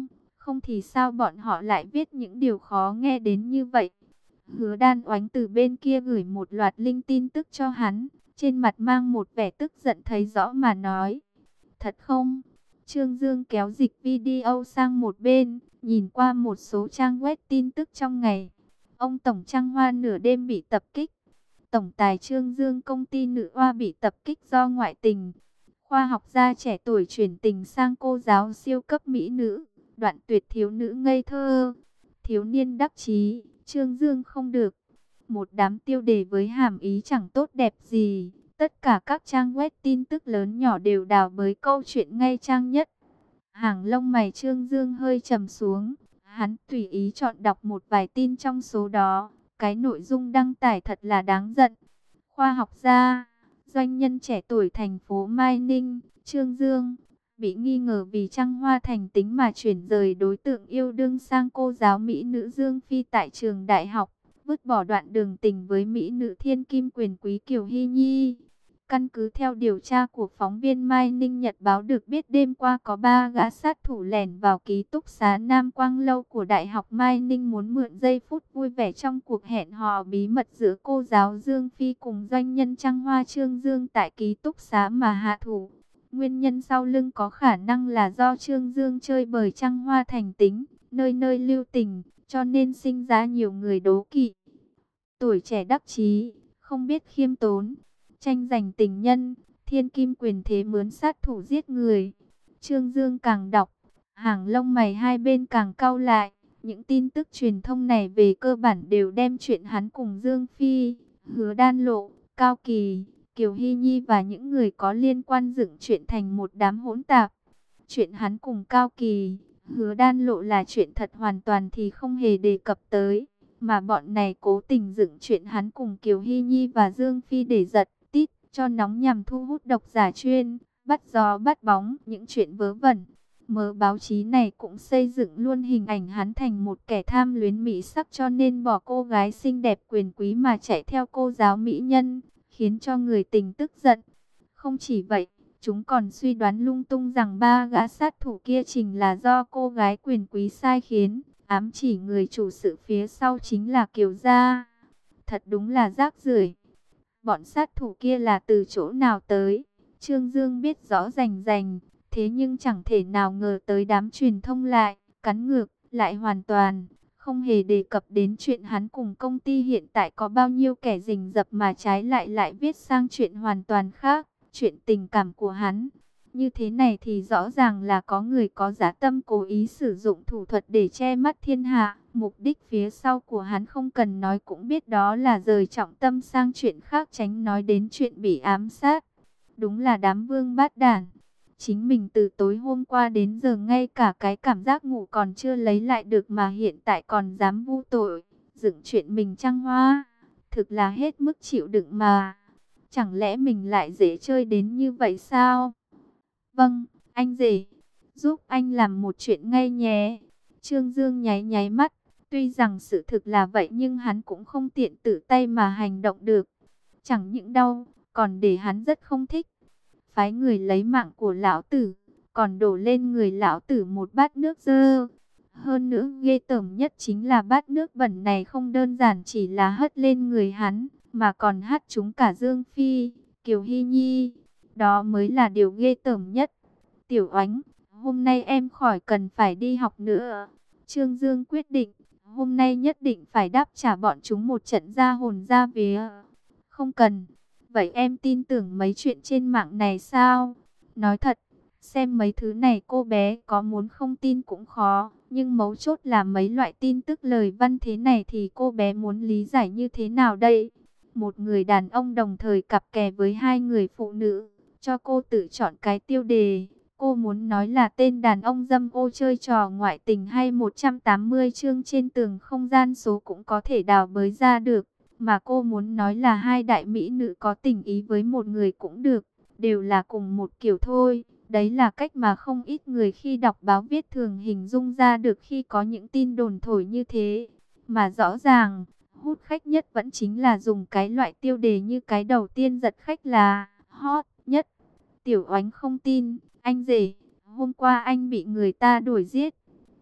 không thì sao bọn họ lại viết những điều khó nghe đến như vậy. Hứa Đan Oánh từ bên kia gửi một loạt link tin tức cho hắn, trên mặt mang một vẻ tức giận thấy rõ mà nói. Thật không? Trương Dương kéo dịch video sang một bên, nhìn qua một số trang web tin tức trong ngày. Ông Tổng Trăng Hoa nửa đêm bị tập kích. Tổng tài Trương Dương công ty nữ oa bị tập kích do ngoại tình. Khoa học gia trẻ tuổi chuyển tình sang cô giáo siêu cấp mỹ nữ. Đoạn tuyệt thiếu nữ ngây thơ. Thiếu niên đắc chí, Trương Dương không được. Một đám tiêu đề với hàm ý chẳng tốt đẹp gì. Tất cả các trang web tin tức lớn nhỏ đều đào bới câu chuyện ngay trang nhất. Hàng lông mày Trương Dương hơi trầm xuống. Hắn tùy ý chọn đọc một vài tin trong số đó. Cái nội dung đăng tải thật là đáng giận. Khoa học gia, doanh nhân trẻ tuổi thành phố Mai Ninh, Trương Dương, bị nghi ngờ vì trăng hoa thành tính mà chuyển rời đối tượng yêu đương sang cô giáo mỹ nữ Dương Phi tại trường đại học, vứt bỏ đoạn đường tình với mỹ nữ thiên kim quyền quý Kiều Hy Nhi. Căn cứ theo điều tra của phóng viên Mai Ninh Nhật Báo được biết đêm qua có 3 gã sát thủ lẻn vào ký túc xá Nam Quang Lâu của Đại học Mai Ninh muốn mượn giây phút vui vẻ trong cuộc hẹn hò bí mật giữa cô giáo Dương Phi cùng doanh nhân trăng hoa Trương Dương tại ký túc xá mà hạ thủ. Nguyên nhân sau lưng có khả năng là do Trương Dương chơi bời trăng hoa thành tính, nơi nơi lưu tình, cho nên sinh ra nhiều người đố kỵ. Tuổi trẻ đắc chí, không biết khiêm tốn, tranh giành tình nhân, thiên kim quyền thế mướn sát thủ giết người. Trương Dương càng đọc, hàng lông mày hai bên càng cau lại. Những tin tức truyền thông này về cơ bản đều đem chuyện hắn cùng Dương Phi, Hứa Đan Lộ, Cao Kỳ, Kiều Hy Nhi và những người có liên quan dựng chuyện thành một đám hỗn tạp. Chuyện hắn cùng Cao Kỳ, Hứa Đan Lộ là chuyện thật hoàn toàn thì không hề đề cập tới. Mà bọn này cố tình dựng chuyện hắn cùng Kiều Hy Nhi và Dương Phi để giật tít cho nóng nhằm thu hút độc giả chuyên, bắt gió bắt bóng những chuyện vớ vẩn. Mớ báo chí này cũng xây dựng luôn hình ảnh hắn thành một kẻ tham luyến mỹ sắc cho nên bỏ cô gái xinh đẹp quyền quý mà chạy theo cô giáo mỹ nhân, khiến cho người tình tức giận. Không chỉ vậy, chúng còn suy đoán lung tung rằng 3 gã sát thủ kia chính là do cô gái quyền quý sai khiến, ám chỉ người chủ sự phía sau chính là Kiều gia. Thật đúng là rác rưởi. Bọn sát thủ kia là từ chỗ nào tới? Trương Dương biết rõ rành rành, thế nhưng chẳng thể nào ngờ tới đám truyền thông lại cắn ngược, lại hoàn toàn không hề đề cập đến chuyện hắn cùng công ty hiện tại có bao nhiêu kẻ rình rập, mà trái lại viết sang chuyện hoàn toàn khác, chuyện tình cảm của hắn. Như thế này thì rõ ràng là có người có dã tâm cố ý sử dụng thủ thuật để che mắt thiên hạ. Mục đích phía sau của hắn không cần nói cũng biết, đó là rời trọng tâm sang chuyện khác, tránh nói đến chuyện bị ám sát. Đúng là đám vương bát đản. Chính mình từ tối hôm qua đến giờ ngay cả cái cảm giác ngủ còn chưa lấy lại được mà hiện tại còn dám vu tội, dựng chuyện mình trăng hoa. Thực là hết mức chịu đựng mà. Chẳng lẽ mình lại dễ chơi đến như vậy sao? Vâng, anh rể, giúp anh làm một chuyện ngay nhé. Trương Dương nháy nháy mắt, tuy rằng sự thực là vậy nhưng hắn cũng không tiện tự tay mà hành động được. Chẳng những đau, còn để hắn rất không thích. Phái người lấy mạng của lão tử, còn đổ lên người lão tử một bát nước dơ. Hơn nữa ghê tởm nhất chính là bát nước bẩn này không đơn giản chỉ là hất lên người hắn, mà còn hắt chúng cả Dương Phi, Kiều Hy Nhi. Đó mới là điều ghê tởm nhất. Tiểu Oánh, hôm nay em khỏi cần phải đi học nữa. Trương Dương quyết định, hôm nay nhất định phải đáp trả bọn chúng một trận ra hồn ra vía. Không cần. Vậy em tin tưởng mấy chuyện trên mạng này sao? Nói thật, xem mấy thứ này cô bé có muốn không tin cũng khó. Nhưng mấu chốt là mấy loại tin tức lời văn thế này thì cô bé muốn lý giải như thế nào đây? Một người đàn ông đồng thời cặp kè với hai người phụ nữ, cho cô tự chọn cái tiêu đề. Cô muốn nói là tên đàn ông dâm ô chơi trò ngoại tình hay 180 chương trên tường không gian số cũng có thể đào bới ra được. Mà cô muốn nói là hai đại mỹ nữ có tình ý với một người cũng được, đều là cùng một kiểu thôi. Đấy là cách mà không ít người khi đọc báo viết thường hình dung ra được khi có những tin đồn thổi như thế. Mà rõ ràng, hút khách nhất vẫn chính là dùng cái loại tiêu đề như cái đầu tiên giật khách là hot nhất. Tiểu Oánh không tin, anh rể, hôm qua anh bị người ta đuổi giết.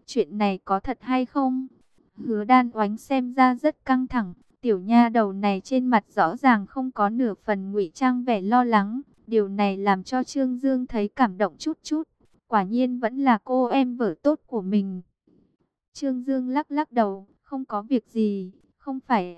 chuyện này có thật hay không? Hứa Đan Oánh xem ra rất căng thẳng, tiểu nha đầu này trên mặt rõ ràng không có nửa phần ngụy trang vẻ lo lắng. Điều này làm cho Trương Dương thấy cảm động chút chút. Quả nhiên vẫn là cô em vợ tốt của mình. Trương Dương lắc lắc đầu, không có việc gì, không phải.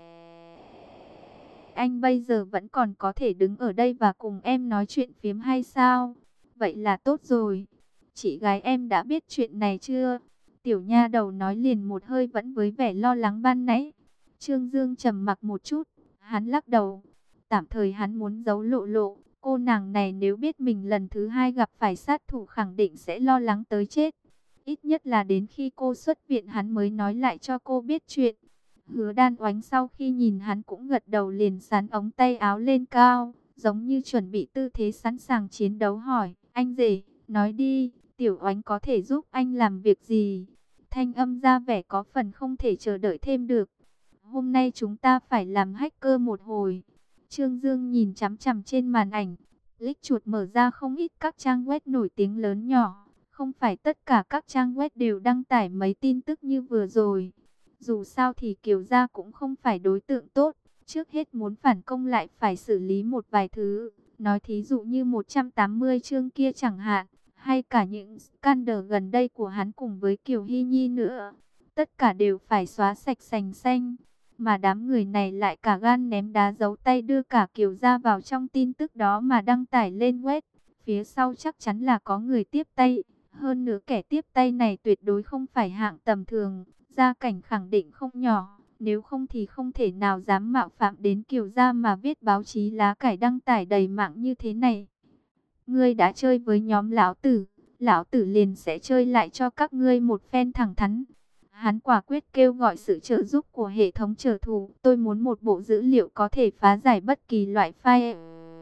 Anh bây giờ vẫn còn có thể đứng ở đây và cùng em nói chuyện phiếm hay sao? Vậy là tốt rồi. Chị gái em đã biết chuyện này chưa? Tiểu nha đầu nói liền một hơi vẫn với vẻ lo lắng ban nãy. Trương Dương trầm mặc một chút, hắn lắc đầu. Tạm thời hắn muốn giấu lộ lộ. Cô nàng này nếu biết mình lần thứ hai gặp phải sát thủ khẳng định sẽ lo lắng tới chết. Ít nhất là đến khi cô xuất viện hắn mới nói lại cho cô biết chuyện. Hứa Đan Oánh sau khi nhìn hắn cũng gật đầu liền sắn ống tay áo lên cao, giống như chuẩn bị tư thế sẵn sàng chiến đấu hỏi, anh rể, nói đi, Tiểu Oánh có thể giúp anh làm việc gì? Thanh âm ra vẻ có phần không thể chờ đợi thêm được. Hôm nay chúng ta phải làm hacker một hồi. Trương Dương nhìn chằm chằm trên màn ảnh, click chuột mở ra không ít các trang web nổi tiếng lớn nhỏ. Không phải tất cả các trang web đều đăng tải mấy tin tức như vừa rồi. Dù sao thì Kiều Gia cũng không phải đối tượng tốt. Trước hết muốn phản công lại phải xử lý một vài thứ. Nói thí dụ như 180 chương kia chẳng hạn. Hay cả những scandal gần đây của hắn cùng với Kiều Hy Nhi nữa. Tất cả đều phải xóa sạch sành xanh. Mà đám người này lại cả gan ném đá giấu tay đưa cả Kiều Gia vào trong tin tức đó mà đăng tải lên web. Phía sau chắc chắn là có người tiếp tay. Hơn nữa kẻ tiếp tay này tuyệt đối không phải hạng tầm thường. Gia cảnh khẳng định không nhỏ. Nếu không thì không thể nào dám mạo phạm đến Kiều Gia mà viết báo chí lá cải đăng tải đầy mạng như thế này. Ngươi đã chơi với nhóm lão tử liền sẽ chơi lại cho các ngươi một phen thẳng thắn. Hắn quả quyết kêu gọi sự trợ giúp của hệ thống trở thù. Tôi muốn một bộ dữ liệu có thể phá giải bất kỳ loại file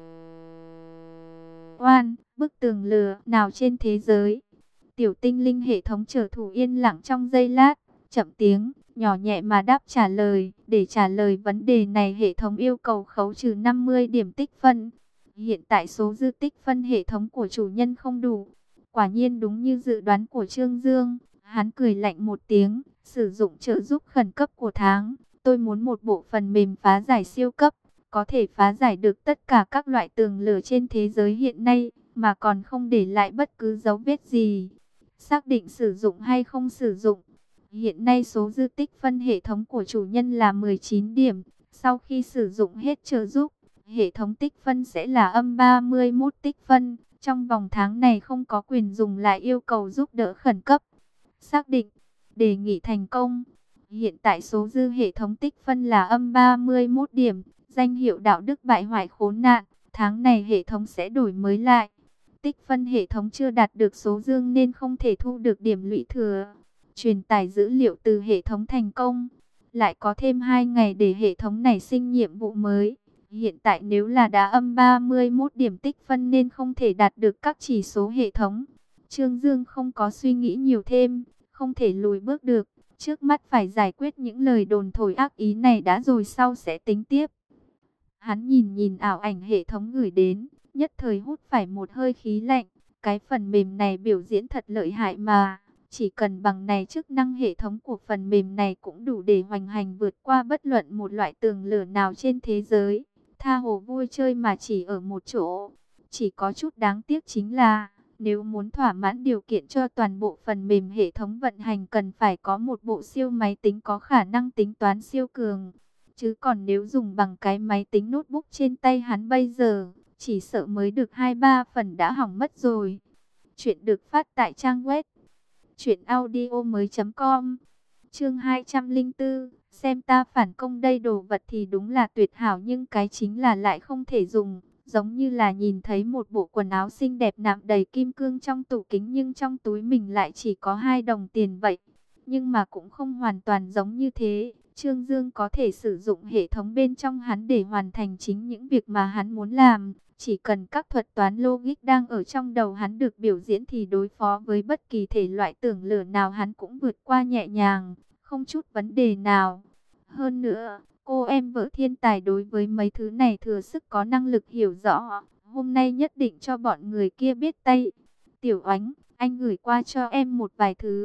oan, bức tường lừa nào trên thế giới. Tiểu tinh linh hệ thống trở thù yên lặng trong giây lát, chậm tiếng, nhỏ nhẹ mà đáp trả lời. Để trả lời vấn đề này hệ thống yêu cầu khấu trừ 50 điểm tích phân. Hiện tại số dư tích phân hệ thống của chủ nhân không đủ. Quả nhiên đúng như dự đoán của Trương Dương. Hắn cười lạnh một tiếng, sử dụng trợ giúp khẩn cấp của tháng. Tôi muốn một bộ phần mềm phá giải siêu cấp, có thể phá giải được tất cả các loại tường lửa trên thế giới hiện nay, mà còn không để lại bất cứ dấu vết gì. Xác định sử dụng hay không sử dụng. Hiện nay số dư tích phân hệ thống của chủ nhân là 19 điểm. Sau khi sử dụng hết trợ giúp, hệ thống tích phân sẽ là âm 31 tích phân. Trong vòng tháng này không có quyền dùng lại yêu cầu giúp đỡ khẩn cấp. Xác định, đề nghị thành công. Hiện tại số dư hệ thống tích phân là âm 31 điểm. Danh hiệu đạo đức bại hoại khốn nạn. Tháng này hệ thống sẽ đổi mới lại. Tích phân hệ thống chưa đạt được số dương nên không thể thu được điểm lũy thừa. Truyền tải dữ liệu từ hệ thống thành công. Lại có thêm 2 ngày để hệ thống này sinh nhiệm vụ mới. Hiện tại nếu là đã âm 31 điểm tích phân nên không thể đạt được các chỉ số hệ thống. Trương Dương không có suy nghĩ nhiều thêm, không thể lùi bước được. Trước mắt phải giải quyết những lời đồn thổi ác ý này đã rồi sau sẽ tính tiếp. Hắn nhìn ảo ảnh hệ thống gửi đến, nhất thời hút phải một hơi khí lạnh. Cái phần mềm này biểu diễn thật lợi hại mà. Chỉ cần bằng này chức năng hệ thống của phần mềm này cũng đủ để hoành hành vượt qua bất luận một loại tường lửa nào trên thế giới. Tha hồ vui chơi mà chỉ ở một chỗ. Chỉ có chút đáng tiếc chính là, nếu muốn thỏa mãn điều kiện cho toàn bộ phần mềm hệ thống vận hành cần phải có một bộ siêu máy tính có khả năng tính toán siêu cường. Chứ còn nếu dùng bằng cái máy tính notebook trên tay hắn bây giờ, chỉ sợ mới được 2-3 phần đã hỏng mất rồi. Chuyện được phát tại trang web truyệnaudiomoi.com. Chương 204, xem ta phản công đây, đồ vật thì đúng là tuyệt hảo nhưng cái chính là lại không thể dùng. Giống như là nhìn thấy một bộ quần áo xinh đẹp nạm đầy kim cương trong tủ kính nhưng trong túi mình lại chỉ có 2 đồng tiền vậy. Nhưng mà cũng không hoàn toàn giống như thế. Trương Dương có thể sử dụng hệ thống bên trong hắn để hoàn thành chính những việc mà hắn muốn làm. Chỉ cần các thuật toán logic đang ở trong đầu hắn được biểu diễn thì đối phó với bất kỳ thể loại tưởng lửa nào hắn cũng vượt qua nhẹ nhàng, không chút vấn đề nào. Hơn nữa, cô em vợ thiên tài đối với mấy thứ này thừa sức có năng lực hiểu rõ. Hôm nay nhất định cho bọn người kia biết tay. Tiểu Oánh, anh gửi qua cho em một vài thứ.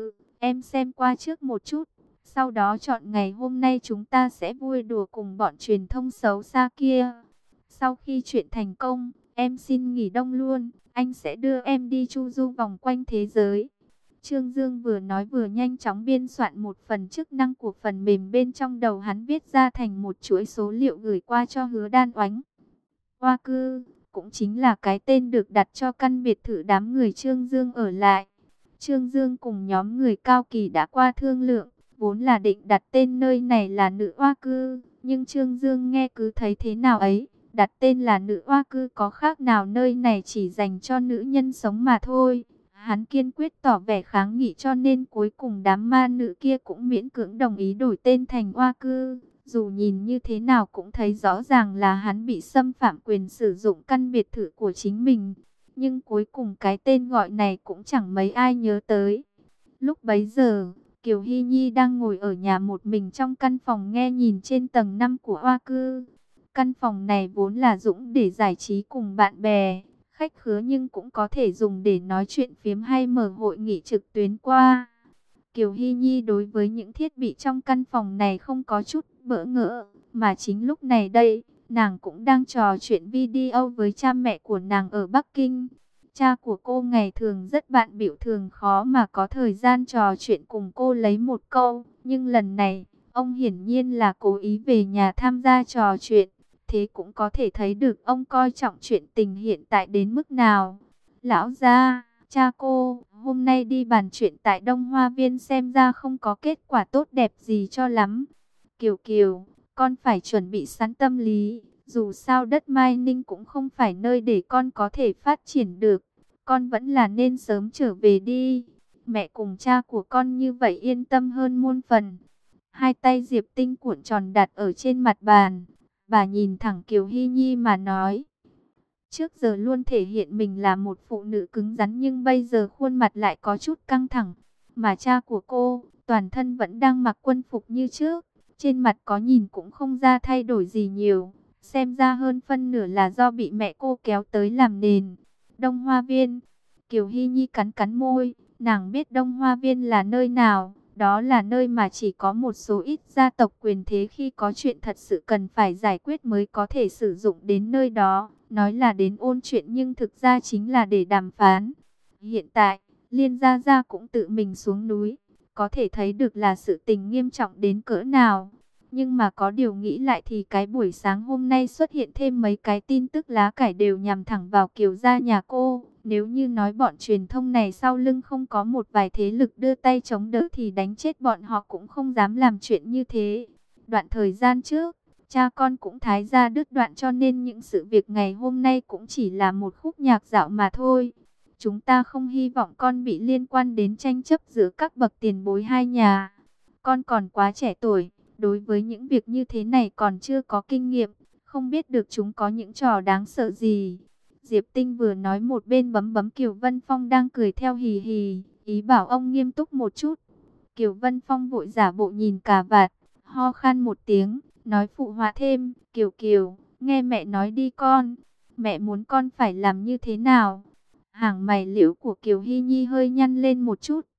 em xem qua trước một chút. Sau đó chọn ngày hôm nay chúng ta sẽ vui đùa cùng bọn truyền thông xấu xa kia. Sau khi chuyện thành công, em xin nghỉ đông luôn. Anh sẽ đưa em đi chu du vòng quanh thế giới. Trương Dương vừa nói vừa nhanh chóng biên soạn một phần chức năng của phần mềm bên trong đầu hắn, viết ra thành một chuỗi số liệu gửi qua cho Hứa Đan Oánh. Hoa Cư cũng chính là cái tên được đặt cho căn biệt thự đám người Trương Dương ở lại. Trương Dương cùng nhóm người Cao Kỳ đã qua thương lượng, vốn là định đặt tên nơi này là Nữ Hoa Cư, nhưng Trương Dương nghe cứ thấy thế nào ấy, đặt tên là Nữ Hoa Cư có khác nào nơi này chỉ dành cho nữ nhân sống mà thôi. Hắn kiên quyết tỏ vẻ kháng nghị, cho nên cuối cùng đám ma nữ kia cũng miễn cưỡng đồng ý đổi tên thành Hoa Cư. Dù nhìn như thế nào cũng thấy rõ ràng là hắn bị xâm phạm quyền sử dụng căn biệt thự của chính mình. Nhưng cuối cùng cái tên gọi này cũng chẳng mấy ai nhớ tới. Lúc bấy giờ, Kiều Hy Nhi đang ngồi ở nhà một mình trong căn phòng nghe nhìn trên tầng 5 của Hoa Cư. Căn phòng này vốn là dùng để giải trí cùng bạn bè, khách khứa, nhưng cũng có thể dùng để nói chuyện phiếm hay mở hội nghị trực tuyến qua. Kiều Hy Nhi đối với những thiết bị trong căn phòng này không có chút bỡ ngỡ, mà chính lúc này đây, nàng cũng đang trò chuyện video với cha mẹ của nàng ở Bắc Kinh. Cha của cô ngày thường rất bận bịu, thường khó mà có thời gian trò chuyện cùng cô lấy một câu, nhưng lần này, ông hiển nhiên là cố ý về nhà tham gia trò chuyện. Thế cũng có thể thấy được ông coi trọng chuyện tình hiện tại đến mức nào. Lão gia, cha cô, hôm nay đi bàn chuyện tại Đông Hoa Viên xem ra không có kết quả tốt đẹp gì cho lắm. Kiều Kiều, con phải chuẩn bị sẵn tâm lý. Dù sao đất Mai Ninh cũng không phải nơi để con có thể phát triển được. Con vẫn là nên sớm trở về đi. Mẹ cùng cha của con như vậy yên tâm hơn muôn phần. Hai tay Diệp Tinh cuộn tròn đặt ở trên mặt bàn. Bà nhìn thẳng Kiều Hy Nhi mà nói. Trước giờ luôn thể hiện mình là một phụ nữ cứng rắn, nhưng bây giờ khuôn mặt lại có chút căng thẳng. Mà cha của cô, toàn thân vẫn đang mặc quân phục như trước. Trên mặt có nhìn cũng không ra thay đổi gì nhiều. Xem ra hơn phân nửa là do bị mẹ cô kéo tới làm nền. Đông Hoa Viên. Kiều Hy Nhi cắn cắn môi. Nàng biết Đông Hoa Viên là nơi nào. Đó là nơi mà chỉ có một số ít gia tộc quyền thế khi có chuyện thật sự cần phải giải quyết mới có thể sử dụng đến nơi đó. Nói là đến ôn chuyện nhưng thực ra chính là để đàm phán. Hiện tại, Liên Gia Gia cũng tự mình xuống núi. Có thể thấy được là sự tình nghiêm trọng đến cỡ nào. Nhưng mà có điều nghĩ lại thì cái buổi sáng hôm nay xuất hiện thêm mấy cái tin tức lá cải đều nhằm thẳng vào Kiều gia nhà cô. Nếu như nói bọn truyền thông này sau lưng không có một vài thế lực đưa tay chống đỡ thì đánh chết bọn họ cũng không dám làm chuyện như thế. Đoạn thời gian trước, cha con cũng thái gia đứt đoạn, cho nên những sự việc ngày hôm nay cũng chỉ là một khúc nhạc dạo mà thôi. Chúng ta không hy vọng con bị liên quan đến tranh chấp giữa các bậc tiền bối hai nhà. Con còn quá trẻ tuổi, đối với những việc như thế này còn chưa có kinh nghiệm, không biết được chúng có những trò đáng sợ gì. Diệp Tinh vừa nói một bên bấm bấm Kiều Vân Phong đang cười theo hì hì, ý bảo ông nghiêm túc một chút. Kiều Vân Phong vội giả bộ nhìn cà vạt, ho khan một tiếng, nói phụ họa thêm, Kiều Kiều, nghe mẹ nói đi con, mẹ muốn con phải làm như thế nào? Hàng mày liễu của Kiều Hy Nhi hơi nhăn lên một chút,